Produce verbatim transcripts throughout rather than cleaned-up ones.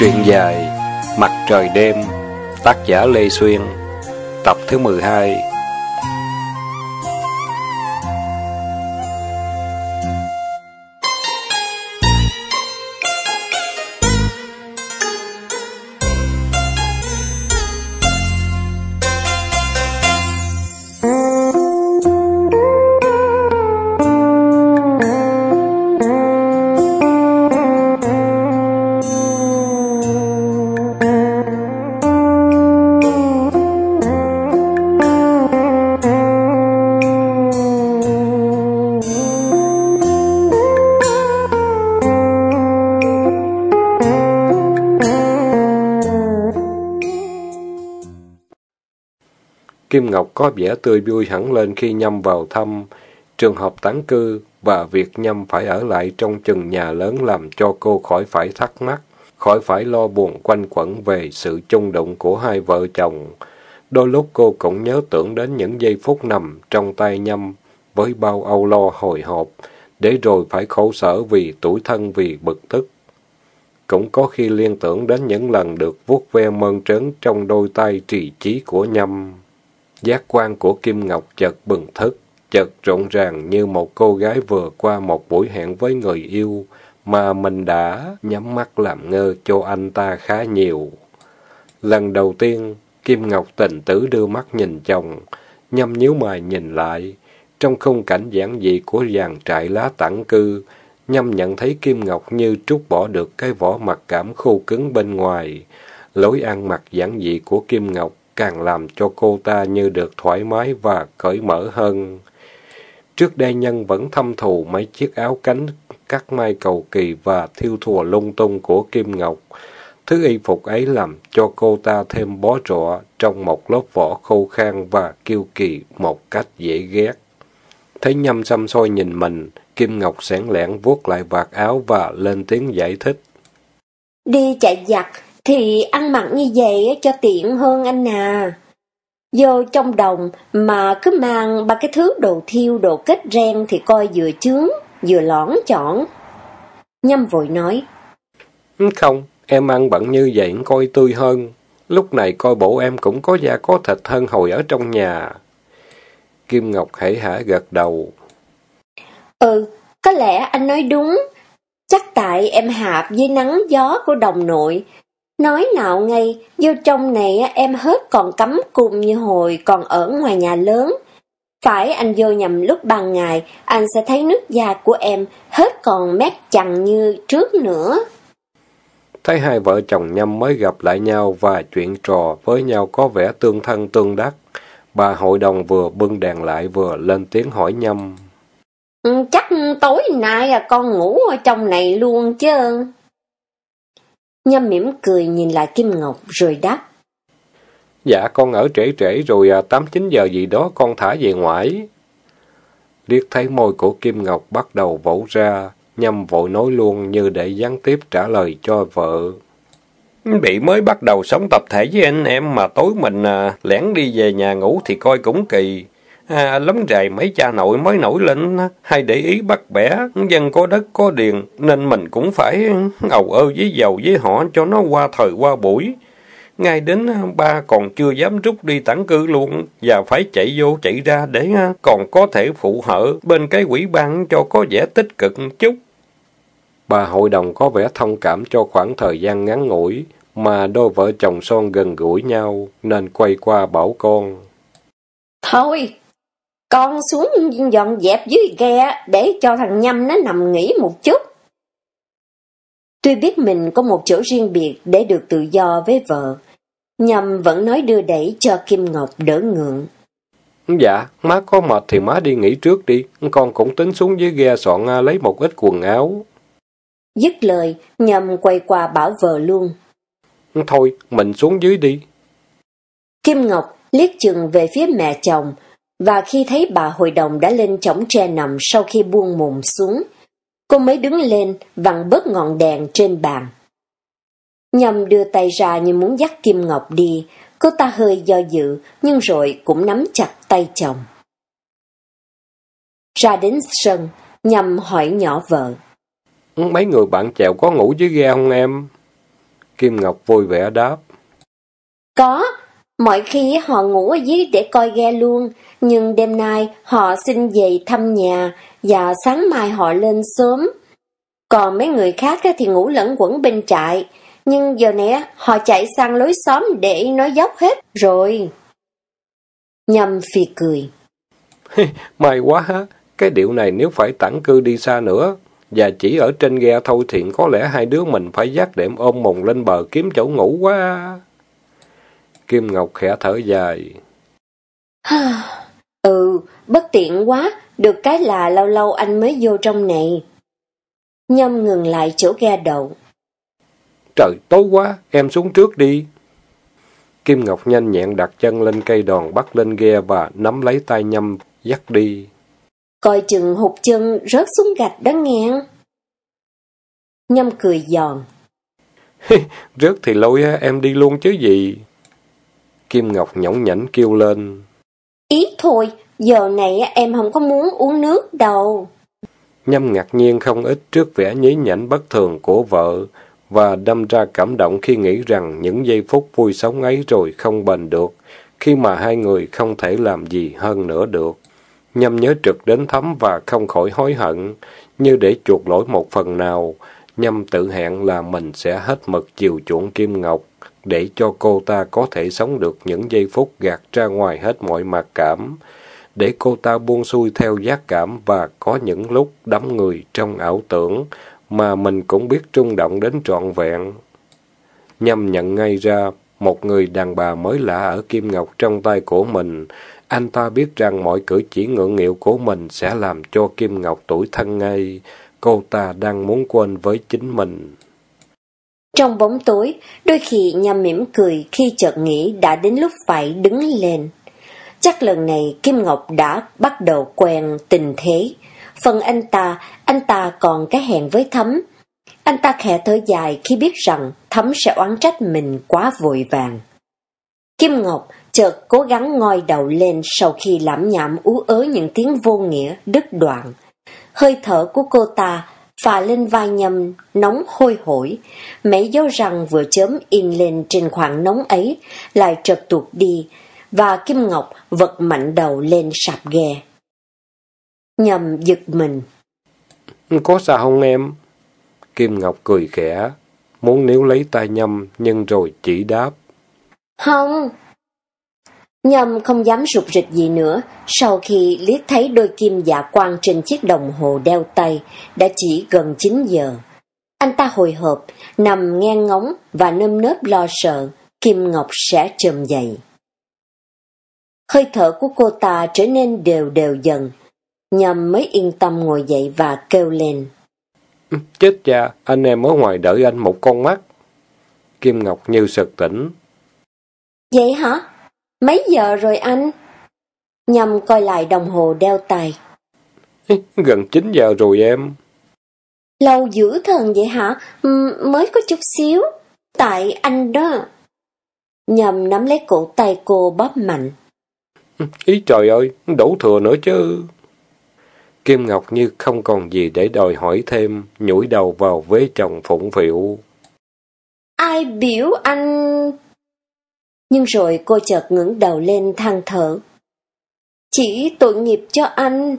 Truyện dài Mặt trời đêm, tác giả Lê Xuyên, tập thứ mười hai. Kim Ngọc có vẻ tươi vui hẳn lên khi Nhâm vào thăm. Trường hợp tản cư và việc Nhâm phải ở lại trong chừng nhà lớn làm cho cô khỏi phải thắc mắc, khỏi phải lo buồn quanh quẩn về sự chung đụng của hai vợ chồng. Đôi lúc cô cũng nhớ tưởng đến những giây phút nằm trong tay Nhâm với bao âu lo hồi hộp, để rồi phải khổ sở vì tủi thân vì bực tức. Cũng có khi liên tưởng đến những lần được vuốt ve mơn trớn trong đôi tay trì chí của Nhâm. Giác quan của Kim Ngọc chợt bừng thức, chợt rộn ràng như một cô gái vừa qua một buổi hẹn với người yêu, mà mình đã nhắm mắt làm ngơ cho anh ta khá nhiều. Lần đầu tiên, Kim Ngọc tình tứ đưa mắt nhìn chồng, Nhâm nhíu mày nhìn lại. Trong khung cảnh giản dị của giàn trại lá tản cư, Nhâm nhận thấy Kim Ngọc như trút bỏ được cái vỏ mặc cảm khô cứng bên ngoài. Lối ăn mặc giản dị của Kim Ngọc càng làm cho cô ta như được thoải mái và cởi mở hơn. Trước đây Nhân vẫn thâm thù mấy chiếc áo cánh cắt may cầu kỳ và thiêu thùa lung tung của Kim Ngọc. Thứ y phục ấy làm cho cô ta thêm bó rọ trong một lớp vỏ khô khan và kiêu kỳ một cách dễ ghét. Thấy Nhâm xăm soi nhìn mình, Kim Ngọc xẻn lẻn vuốt lại vạt áo và lên tiếng giải thích. Đi chạy giặt thì ăn mặc như vậy cho tiện hơn anh à. Vô trong đồng mà cứ mang ba cái thứ đồ thiêu đồ kết ren thì coi vừa chướng, vừa lõn chỏn. Nhâm vội nói. Không, em ăn bận như vậy coi tươi hơn. Lúc này coi bộ em cũng có da có thịt hơn hồi ở trong nhà. Kim Ngọc hể hả gật đầu. Ừ, có lẽ anh nói đúng. Chắc tại em hạp với nắng gió của đồng nội. Nói nào ngay, vô trong này em hết còn cấm cùm như hồi còn ở ngoài nhà lớn. Phải anh vô nhầm lúc ban ngày, anh sẽ thấy nước da của em hết còn mét chằng như trước nữa. Thấy hai vợ chồng Nhâm mới gặp lại nhau và chuyện trò với nhau có vẻ tương thân tương đắc. Bà hội đồng vừa bưng đèn lại vừa lên tiếng hỏi Nhâm. Ừ, chắc tối nay à, con ngủ ở trong này luôn chứ. Nhâm mỉm cười nhìn lại Kim Ngọc rồi đáp. Dạ con ở trễ trễ rồi à, tám chín giờ gì đó con thả về ngoại. Liếc thấy môi của Kim Ngọc bắt đầu vỗ ra, Nhâm vội nói luôn như để gián tiếp trả lời cho vợ. Bị mới bắt đầu sống tập thể với anh em mà tối mình à, lẻn đi về nhà ngủ thì coi cũng kỳ. À, lắm rày mấy cha nội mới nổi lên hay để ý bắt bẻ, dân có đất có điền nên mình cũng phải ầu ơ với giàu với họ cho nó qua thời qua buổi. Ngay đến ba còn chưa dám rút đi tản cư luôn và phải chạy vô chạy ra để còn có thể phụ hở bên cái quỹ ban cho có vẻ tích cực chút. Bà hội đồng có vẻ thông cảm cho khoảng thời gian ngắn ngủi mà đôi vợ chồng son gần gũi nhau nên quay qua bảo con. Thôi, con xuống dọn dẹp dưới ghe để cho thằng Nhâm nó nằm nghỉ một chút. Tuy biết mình có một chỗ riêng biệt để được tự do với vợ, Nhâm vẫn nói đưa đẩy cho Kim Ngọc đỡ ngượng. Dạ, má có mệt thì má đi nghỉ trước đi, con cũng tính xuống dưới ghe soạn lấy một ít quần áo. Dứt lời, Nhâm quay qua bảo vợ luôn. Thôi, mình xuống dưới đi. Kim Ngọc liếc chừng về phía mẹ chồng, và khi thấy bà hội đồng đã lên chõng tre nằm sau khi buông mùng xuống, cô mới đứng lên vặn bớt ngọn đèn trên bàn. Nhâm đưa tay ra như muốn dắt Kim Ngọc đi, cô ta hơi do dự nhưng rồi cũng nắm chặt tay chồng. Ra đến sân, Nhâm hỏi nhỏ vợ. Mấy người bạn chèo có ngủ dưới ghe không em? Kim Ngọc vui vẻ đáp. Có, mọi khi họ ngủ ở dưới để coi ghe luôn, nhưng đêm nay họ xin về thăm nhà và sáng mai họ lên sớm. Còn mấy người khác thì ngủ lẫn quẩn bên trại, nhưng giờ này họ chạy sang lối xóm để nói dốc hết rồi. Nhâm phì cười. May quá, cái điệu này nếu phải tản cư đi xa nữa, và chỉ ở trên ghe thôi thì có lẽ hai đứa mình phải dắt đệm ôm mùng lên bờ kiếm chỗ ngủ quá. Kim Ngọc khẽ thở dài. Ừ, bất tiện quá, được cái là lâu lâu anh mới vô trong này. Nhâm ngừng lại chỗ ghe đậu. Trời, tối quá, em xuống trước đi. Kim Ngọc nhanh nhẹn đặt chân lên cây đòn bắt lên ghe và nắm lấy tay Nhâm dắt đi. Coi chừng hụt chân rớt xuống gạch đó nghe. Nhâm cười giòn. Rớt thì lôi em đi luôn chứ gì. Kim Ngọc nhõng nhảnh kêu lên. Ý thôi, giờ này em không có muốn uống nước đâu. Nhâm ngạc nhiên không ít trước vẻ nhí nhảnh bất thường của vợ, và đâm ra cảm động khi nghĩ rằng những giây phút vui sống ấy rồi không bền được, khi mà hai người không thể làm gì hơn nữa được. Nhâm nhớ trực đến Thắm và không khỏi hối hận, như để chuộc lỗi một phần nào. Nhâm tự hẹn là mình sẽ hết mực chiều chuộng Kim Ngọc, để cho cô ta có thể sống được những giây phút gạt ra ngoài hết mọi mặc cảm, để cô ta buông xuôi theo giác cảm và có những lúc đắm người trong ảo tưởng mà mình cũng biết rung động đến trọn vẹn. Nhâm nhận ngay ra, một người đàn bà mới lạ ở Kim Ngọc trong tay của mình. Anh ta biết rằng mọi cử chỉ ngượng nghịu của mình sẽ làm cho Kim Ngọc tủi thân ngay. Cô ta đang muốn quên với chính mình. Trong bóng tối, đôi khi Nhâm mỉm cười khi chợt nghĩ đã đến lúc phải đứng lên. Chắc lần này Kim Ngọc đã bắt đầu quen tình thế. Phần anh ta, anh ta còn cái hẹn với Thắm. Anh ta khẽ thở dài khi biết rằng Thắm sẽ oán trách mình quá vội vàng. Kim Ngọc chợt cố gắng ngoi đầu lên sau khi lẩm nhẩm ú ớ những tiếng vô nghĩa, đứt đoạn. Hơi thở của cô ta phà lên vai Nhâm, nóng hôi hổi. Mấy dấu răng vừa chớm in lên trên khoảng nóng ấy lại trật tuột đi, và Kim Ngọc vật mạnh đầu lên sạp ghe. Nhâm giật mình. Có sao không em? Kim Ngọc cười khẽ, muốn níu lấy tay Nhâm nhưng rồi chỉ đáp. Không. Nhâm không dám rụt rịch gì nữa, sau khi liếc thấy đôi kim dạ quang trên chiếc đồng hồ đeo tay, đã chỉ gần chín giờ. Anh ta hồi hộp, nằm nghe ngóng và nơm nớp lo sợ, Kim Ngọc sẽ chồm dậy. Hơi thở của cô ta trở nên đều đều dần, Nhâm mới yên tâm ngồi dậy và kêu lên. Chết cha, anh em ở ngoài đợi anh một con mắt. Kim Ngọc như sực tỉnh. Vậy hả? Mấy giờ rồi anh? Nhâm coi lại đồng hồ đeo tay. Gần chín giờ rồi em. Lâu dữ thần vậy hả? M- mới có chút xíu. Tại anh đó. Nhâm nắm lấy cổ tay cô bóp mạnh. Ý trời ơi, đủ thừa nữa chứ. Kim Ngọc như không còn gì để đòi hỏi thêm, nhủi đầu vào vế chồng phụng phịu. Ai biểu anh... Nhưng rồi cô chợt ngẩng đầu lên than thở. Chỉ tội nghiệp cho anh.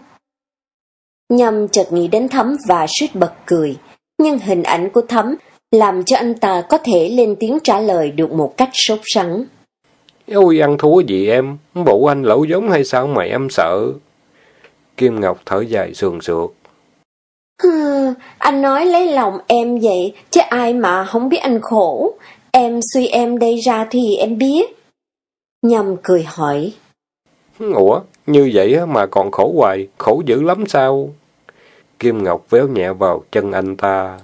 Nhâm chợt nghĩ đến Thắm và suýt bật cười, nhưng hình ảnh của Thắm làm cho anh ta có thể lên tiếng trả lời được một cách sốt sắng. Ôi ăn thua gì em, bộ anh lẩu giống hay sao mà em sợ? Kim Ngọc thở dài sườn sượt. Hmm, anh nói lấy lòng em vậy, chứ ai mà không biết anh khổ. Em suy em đây ra thì em biết. Nhâm cười hỏi. Ủa, như vậy mà còn khổ hoài, khổ dữ lắm sao? Kim Ngọc véo nhẹ vào chân anh ta.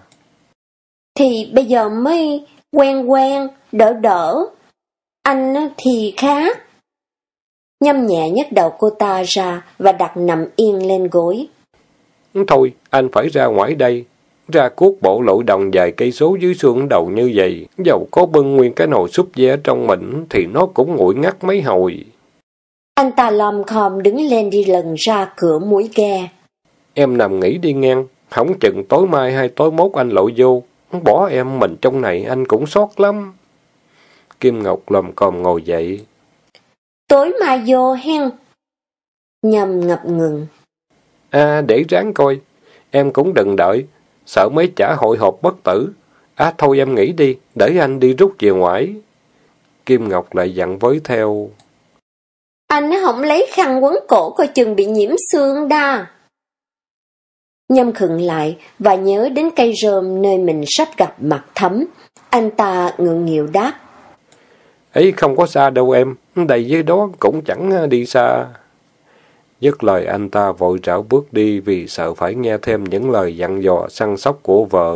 Thì bây giờ mới quen quen, đỡ đỡ. Anh thì khác. Nhâm nhẹ nhấc đầu cô ta ra và đặt nằm yên lên gối. Thôi, anh phải ra ngoài đây. Ra cuốc bộ lội đồng vài cây số dưới xương đầu như vậy, dầu có bưng nguyên cái nồi súp dê trong mình thì nó cũng nguội ngắt mấy hồi. Anh ta lom khom đứng lên đi lần ra cửa mũi ghe. Em nằm nghỉ đi ngang, hổng chừng tối mai hay tối mốt anh lội vô. Bỏ em mình trong này anh cũng sót lắm. Kim Ngọc lồm cồm ngồi dậy. Tối mai vô hen. Nhâm ngập ngừng. À, để ráng coi. Em cũng đừng đợi. Sợ mấy chả hội họp bất tử. À, thôi em nghỉ đi. Để anh đi rút về ngoài. Kim Ngọc lại dặn với theo. Anh không lấy khăn quấn cổ coi chừng bị nhiễm xương đa. Nhâm khựng lại và nhớ đến cây rơm nơi mình sắp gặp mặt Thấm. Anh ta ngượng nghịu đáp. Ấy không có xa đâu em. Đây dưới đó cũng chẳng đi xa. Dứt lời anh ta vội rảo bước đi vì sợ phải nghe thêm những lời dặn dò săn sóc của vợ.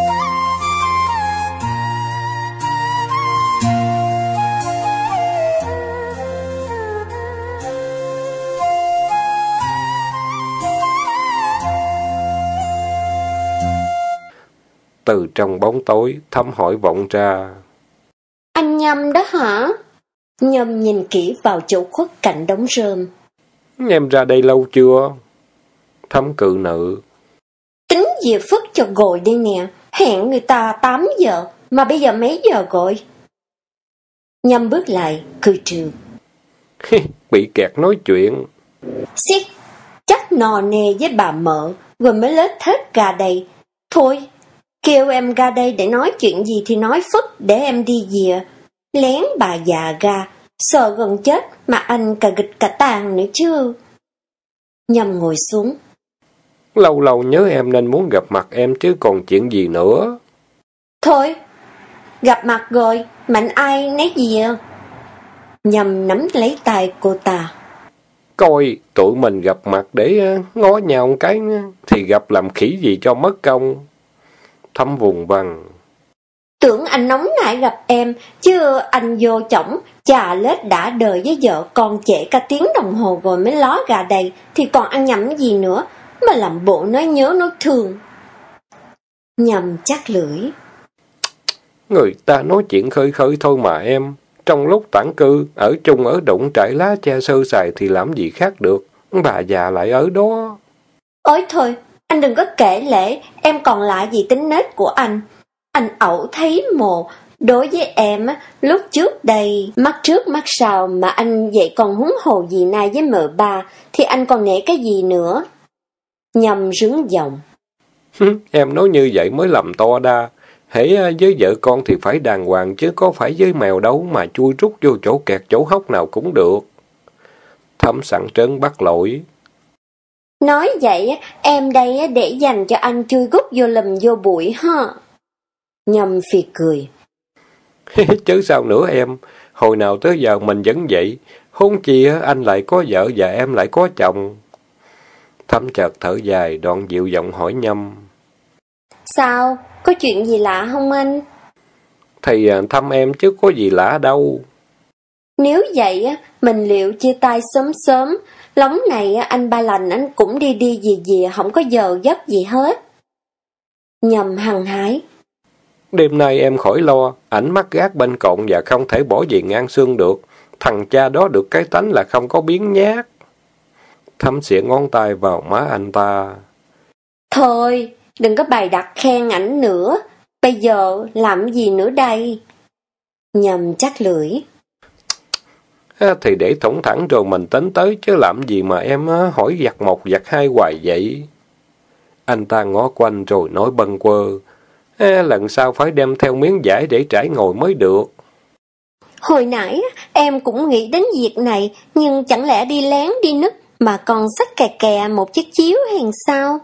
Từ trong bóng tối, Thấm hỏi vọng ra. Anh Nhâm đó hả? Nhâm nhìn kỹ vào chỗ khuất cạnh đống rơm. Em ra đây lâu chưa? Thấm cự nữ. Tính về phức cho gọi đây nè. Hẹn người ta tám giờ, mà bây giờ mấy giờ gọi? Nhâm bước lại, cười trừ. Bị kẹt nói chuyện. Xiết, chắc nò nề với bà mợ, rồi mới lết hết ra đây. Thôi, kêu em ra đây để nói chuyện gì thì nói phức để em đi về. Lén bà già ra, sợ gần chết mà anh cà gịch cà tàn nữa chứ. Nhâm ngồi xuống. Lâu lâu nhớ em nên muốn gặp mặt em chứ còn chuyện gì nữa. Thôi, gặp mặt rồi, mạnh ai nấy gì à? Nhâm nắm lấy tay cô ta. Coi, tụi mình gặp mặt để ngó nhau một cái, thì gặp làm khỉ gì cho mất công. Thấm vùng vằng. Tưởng anh nóng nảy gặp em, chứ anh vô chổng, chà lết đã đời với vợ con trễ cả tiếng đồng hồ rồi mới ló ra đây, thì còn ăn nhầm gì nữa, mà làm bộ nói nhớ nói thương. Nhâm chắc lưỡi. Người ta nói chuyện khơi khơi thôi mà em. Trong lúc tản cư, ở chung ở đụng trải lá che sơ sài thì làm gì khác được. Bà già lại ở đó. Ôi thôi, anh đừng có kể lể, em còn lại gì tính nết của anh. Anh ẩu thấy mồ, đối với em, lúc trước đây, mắt trước mắt sau mà anh vậy còn húng hồ gì nay với mợ ba, thì anh còn nể cái gì nữa? Nhâm rứng giọng. Em nói như vậy mới làm to đa. Hễ với vợ con thì phải đàng hoàng chứ có phải với mèo đâu mà chui rút vô chỗ kẹt chỗ hốc nào cũng được. Thấm sẵn trớn bắt lỗi. Nói vậy, em đây để dành cho anh chui rút vô lùm vô bụi ha. Nhâm phì cười. Chứ sao nữa em, hồi nào tới giờ mình vẫn vậy, huống chi anh lại có vợ và em lại có chồng. Thấm chợt thở dài, đoạn dịu giọng hỏi Nhâm. Sao, có chuyện gì lạ không anh? Thì thăm em chứ có gì lạ đâu. Nếu vậy, mình liệu chia tay sớm sớm, lóng này anh ba lành anh cũng đi đi về về, không có giờ giấc gì hết. Nhâm hăng hái. Đêm nay em khỏi lo, ảnh mắc gác bên cạnh và không thể bỏ về ngang xương được. Thằng cha đó được cái tánh là không có biến nhát. Thấm xỉa ngón tay vào má anh ta. Thôi, đừng có bày đặt khen ảnh nữa. Bây giờ làm gì nữa đây? Nhâm chắc lưỡi. À, thì để thủng thẳng rồi mình tính tới chứ làm gì mà em hỏi giặt một giặt hai hoài vậy. Anh ta ngó quanh rồi nói bâng quơ. À, lần sau phải đem theo miếng vải để trải ngồi mới được. Hồi nãy em cũng nghĩ đến việc này, nhưng chẳng lẽ đi lén đi nứt mà còn xách kè kè một chiếc chiếu hay sao?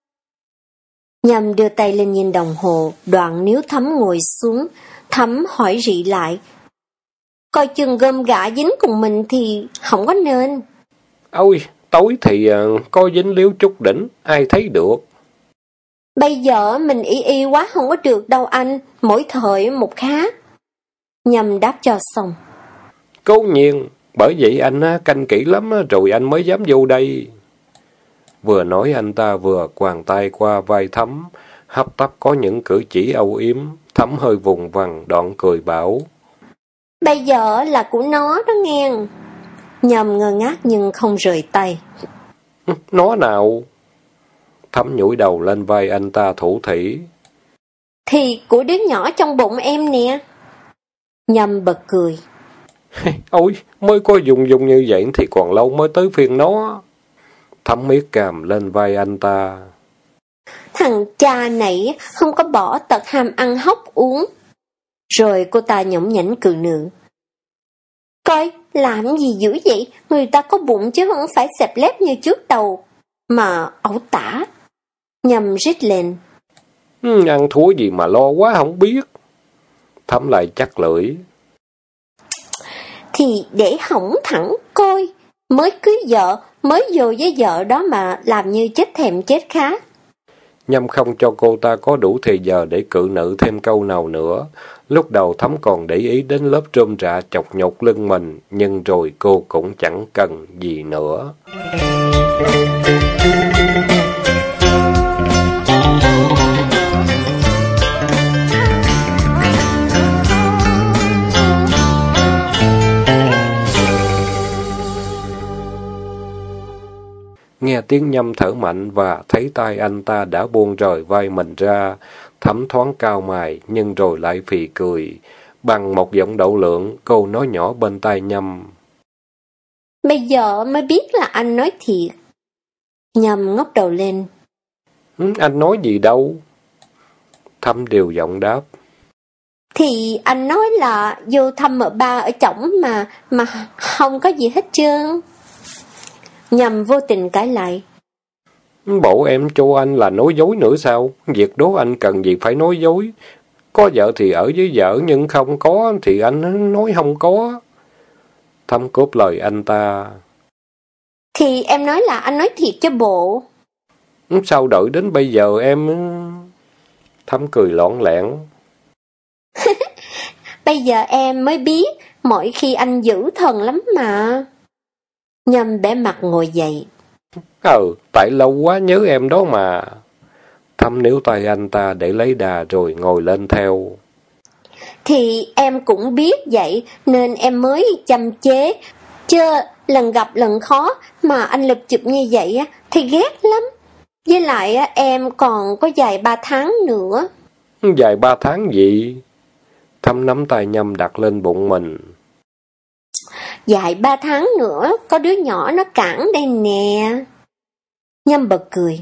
Nhâm đưa tay lên nhìn đồng hồ, đoạn níu Thấm ngồi xuống. Thấm hỏi rị lại. Coi chừng gom gã dính cùng mình thì không có nên. Ôi, tối thì uh, có dính líu chút đỉnh, ai thấy được. Bây giờ mình y y quá không có được đâu anh, mỗi thời một khác. Nhâm đáp cho xong. Cố nhiên, bởi vậy anh canh kỹ lắm rồi anh mới dám vô đây. Vừa nói anh ta vừa quàng tay qua vai Thấm, hấp tấp có những cử chỉ âu yếm. Thấm hơi vùng vằng, đoạn cười bảo. Bây giờ là của nó đó nghe. Nhâm ngơ ngác nhưng không rời tay. Nó nào? Thấm nhủi đầu lên vai anh ta thủ thỉ. Thì của đứa nhỏ trong bụng em nè. Nhâm bật cười. Ôi, mới có dùng dùng như vậy thì còn lâu mới tới phiên nó. Thấm miết càm lên vai anh ta. Thằng cha này không có bỏ tật ham ăn hóc uống. Rồi cô ta nhõng nhẽn cự nữ. Coi, làm gì dữ vậy? Người ta có bụng chứ không phải xẹp lép như trước đầu. Mà ẩu tả. Nhâm rít lên. Ừ, ăn thua gì mà lo quá không biết. Thấm lại chắc lưỡi. Thì để hỏng thẳng coi. Mới cưới vợ, mới vô với vợ đó mà làm như chết thèm chết khát. Nhâm không cho cô ta có đủ thời giờ để cự nữ thêm câu nào nữa. Lúc đầu Thấm còn để ý đến lớp rơm rạ chọc nhột lưng mình, nhưng rồi cô cũng chẳng cần gì nữa. Nghe tiếng Nhâm thở mạnh và thấy tay anh ta đã buông rời vai mình ra, Thấm thoáng cau mày nhưng rồi lại phì cười. Bằng một giọng đậu lượng, cô nói nhỏ bên tai Nhâm. Bây giờ mới biết là anh nói thiệt. Nhâm ngóc đầu lên. Ừ, anh nói gì đâu? Thấm đều giọng đáp. Thì anh nói là vô thăm mợ ba ở chổng mà, mà không có gì hết trơn. Nhâm vô tình cãi lại. Bộ em cho anh là nói dối nữa sao? Việc đó anh cần gì phải nói dối. Có vợ thì ở với vợ, nhưng không có thì anh nói không có. Thấm cướp lời anh ta. Thì em nói là anh nói thiệt cho bộ. Sao đợi đến bây giờ em... Thấm cười lõn lẻn. Bây giờ em mới biết, mỗi khi anh dữ thần lắm mà. Nhâm bẻ mặt ngồi dậy. Ừ, tại lâu quá nhớ em đó mà. Thấm níu tay anh ta để lấy đà rồi ngồi lên theo. Thì em cũng biết vậy, nên em mới chăm chế. Chứ lần gặp lần khó mà anh lụp chụp như vậy thì ghét lắm. Với lại em còn có vài ba tháng nữa. Vài ba tháng gì? Thấm nắm tay Nhâm đặt lên bụng mình. Vài ba tháng nữa, có đứa nhỏ nó cản đây nè. Nhâm bật cười.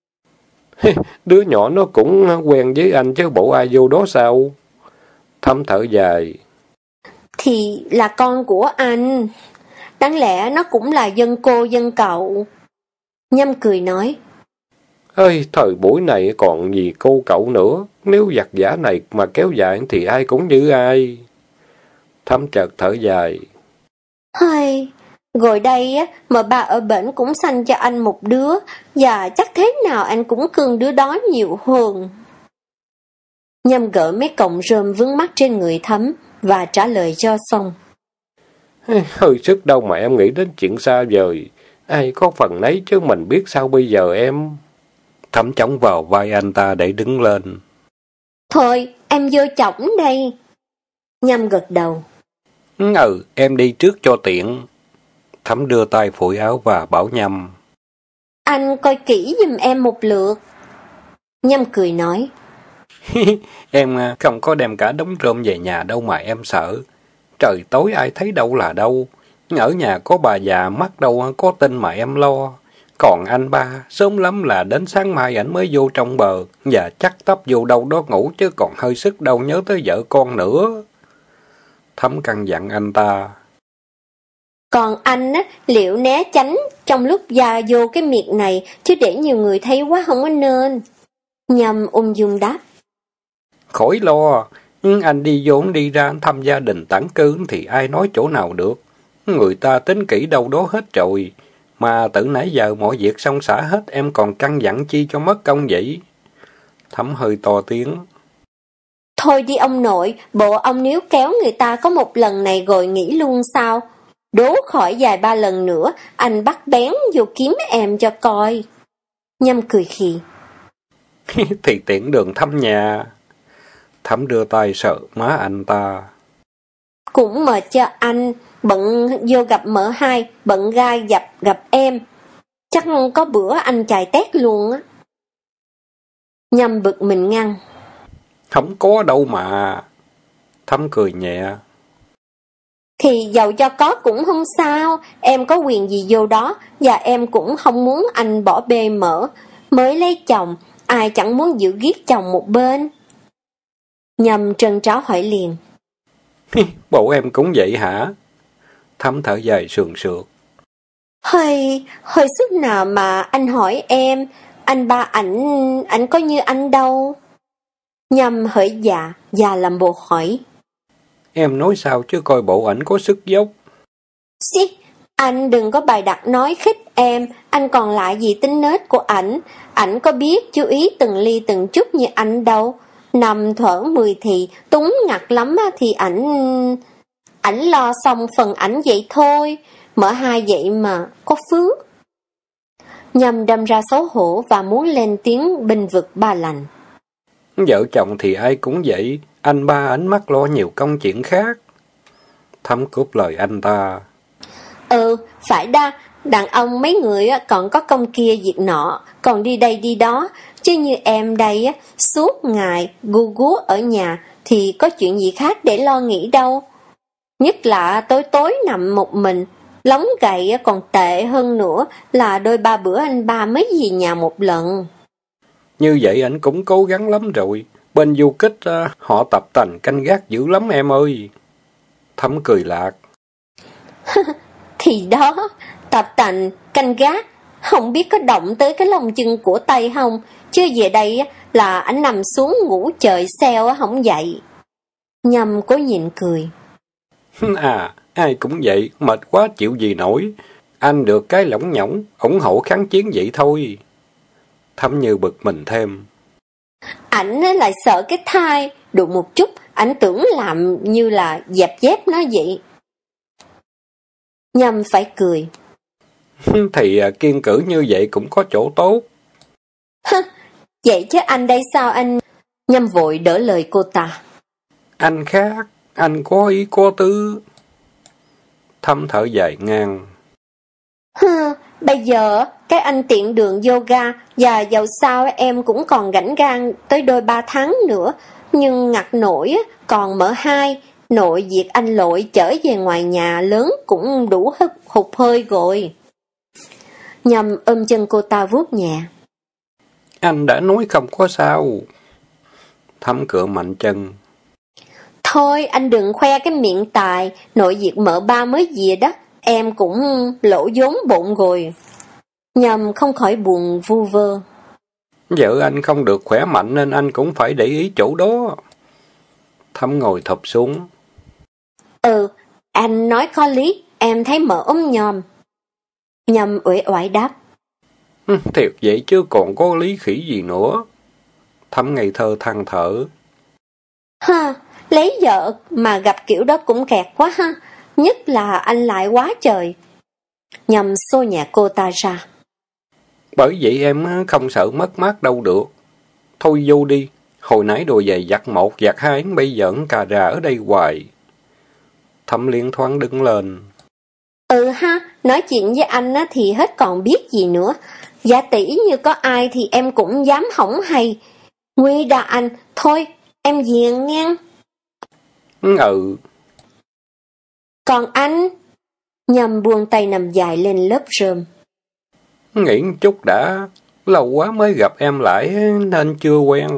Đứa nhỏ nó cũng quen với anh chứ bộ ai vô đó sao? Thấm thở dài. Thì là con của anh. Đáng lẽ nó cũng là dân cô dân cậu. Nhâm cười nói. Ơi, thời buổi này còn gì cô cậu nữa. Nếu giặc giả này mà kéo dài thì ai cũng như ai. Thấm chợt thở dài. Hơi, rồi đây á, mà ba ở bển cũng sanh cho anh một đứa, và chắc thế nào anh cũng cưng đứa đó nhiều hơn. Nhâm gỡ mấy cọng rơm vướng mắt trên người Thấm và trả lời cho xong. Hơi sức đâu mà em nghĩ đến chuyện xa vời. Ai có phần nấy chứ mình biết sao bây giờ em. Thấm chống vào vai anh ta để đứng lên. Thôi, em vô chổng đây. Nhâm gật đầu. Ừ, em đi trước cho tiện. Thấm đưa tay phủi áo và bảo Nhâm. Anh coi kỹ giùm em một lượt. Nhâm cười nói. Em không có đem cả đống rơm về nhà đâu mà em sợ. Trời tối ai thấy đâu là đâu. Ở nhà có bà già mắc đâu có tin mà em lo. Còn anh ba, sớm lắm là đến sáng mai ảnh mới vô trong bờ. Và chắc tấp vô đâu đó ngủ chứ còn hơi sức đâu nhớ tới vợ con nữa. Thấm căn dặn anh ta. Còn anh á, liệu né tránh trong lúc già vô cái miệt này, chứ để nhiều người thấy quá không có nên. Nhâm ung dung đáp. Khỏi lo, anh đi vô đi ra thăm gia đình tản cư thì ai nói chỗ nào được. Người ta tính kỹ đâu đó hết rồi. Mà từ nãy giờ mọi việc xong xả hết, em còn căn dặn chi cho mất công vậy? Thấm hơi to tiếng. Thôi đi ông nội, bộ ông níu kéo người ta có một lần này rồi nghỉ luôn sao? Đố khỏi vài ba lần nữa, anh bắt bén vô kiếm em cho coi. Nhâm cười khì. Thì tiện đường thăm nhà. Thấm đưa tay sợ má anh ta. Cũng mệt cho anh, bận vô gặp mợ hai, bận gai gặp gặp em. Chắc có bữa anh chài tét luôn á. Nhâm bực mình ngăn. Không có đâu mà. Thắm cười nhẹ. Thì dầu cho có cũng không sao, em có quyền gì vô đó, và em cũng không muốn anh bỏ bê mở. Mới lấy chồng, ai chẳng muốn giữ ghiết chồng một bên. Nhâm trân tráo hỏi liền. Bộ em cũng vậy hả? Thắm thở dài sườn sượt. Hơi, hơi sức nào mà anh hỏi em, anh ba ảnh, ảnh có như anh đâu. Nhâm hởi dạ, và làm bộ hỏi. Em nói sao chứ coi bộ ảnh có sức dốc. Xí, anh đừng có bày đặt nói khích em, anh còn lại gì tính nết của ảnh, ảnh có biết chú ý từng ly từng chút như anh đâu. Nằm thở mười thì, túng ngặt lắm thì ảnh... Ảnh lo xong phần ảnh vậy thôi, mở hai vậy mà, có phước. Nhâm đâm ra xấu hổ và muốn lên tiếng binh vực ba lành. Vợ chồng thì ai cũng vậy, anh ba ánh mắt lo nhiều công chuyện khác. Thắm cướp lời anh ta. Ừ, phải đa, đàn ông mấy người còn có công kia việc nọ, còn đi đây đi đó, chứ như em đây suốt ngày gu gú ở nhà thì có chuyện gì khác để lo nghĩ đâu. Nhất là tối tối nằm một mình, lóng gậy còn tệ hơn nữa là đôi ba bữa anh ba mới về nhà một lần. Như vậy anh cũng cố gắng lắm rồi. Bên du kích họ tập tành canh gác dữ lắm em ơi. Thắm cười lạc. Thì đó, tập tành canh gác, không biết có động tới cái lông chân của tay không, chứ về đây là anh nằm xuống ngủ trời xeo không dậy. Nhâm cố nhịn cười. À, ai cũng vậy, mệt quá chịu gì nổi. Anh được cái lỏng nhỏng, ủng hộ kháng chiến vậy thôi. Thắm như bực mình thêm. Ảnh lại sợ cái thai, đụng một chút, ảnh tưởng làm như là dẹp dép nó vậy. Nhâm phải cười. Thì kiên cử như vậy cũng có chỗ tốt. Vậy chứ anh đây sao anh? Nhâm vội đỡ lời cô ta. Anh khác, anh có ý có tứ. Thắm thở dài ngang. Hừ, bây giờ cái anh tiện đường yoga và dầu sao em cũng còn rảnh rang tới đôi ba tháng nữa, nhưng ngặt nổi còn mở hai, nội việc anh lội chở về ngoài nhà lớn cũng đủ hụt, hụt hơi rồi. Nhâm ôm chân cô ta vuốt nhẹ. Anh đã nói không có sao. Thắm cựa mạnh chân. Thôi anh đừng khoe cái miệng tài, nội việc mở ba mới về đó, em cũng lỗ vốn bụng rồi. Nhâm không khỏi buồn vu vơ. Vợ anh không được khỏe mạnh nên anh cũng phải để ý chỗ đó. Thắm ngồi thụp xuống. Ừ, anh nói có lý, em thấy mở ốm nhòm. Nhâm uể oải đáp. Thiệt vậy chứ còn có lý khỉ gì nữa. Thắm ngây thơ than thở. Ha, lấy vợ mà gặp kiểu đó cũng kẹt quá ha, nhất là anh lại quá trời. Nhâm xô nhẹ cô ta ra. Bởi vậy em không sợ mất mát đâu được. Thôi vô đi, hồi nãy đồ về giặt một giặt hai, bây giờ cà rà ở đây hoài. Thắm liên thoáng đứng lên. Ừ ha, nói chuyện với anh á thì hết còn biết gì nữa. Giả tỷ như có ai thì em cũng dám hỏng hay. Nguy đà anh, thôi, em về nghe. Ừ. Còn anh? Nhâm buông tay nằm dài lên lớp rơm. Nghĩ chút đã, lâu quá mới gặp em lại nên chưa quen.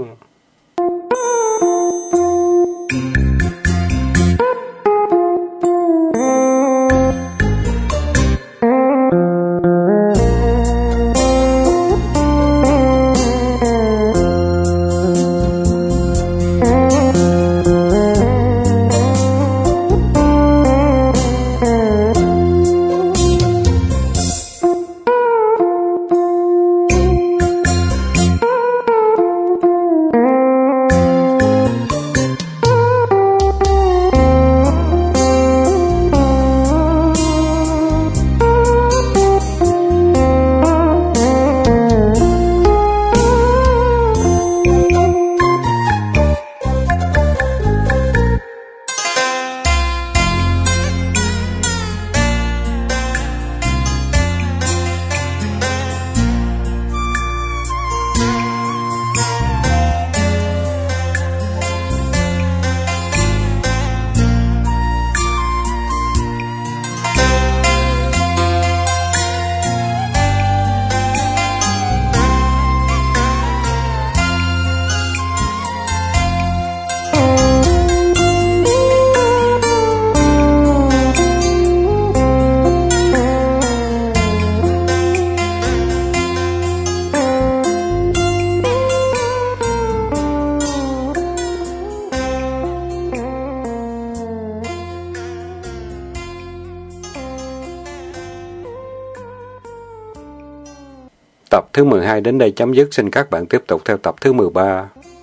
Tập thứ mười hai đến đây chấm dứt, xin các bạn tiếp tục theo tập thứ mười ba.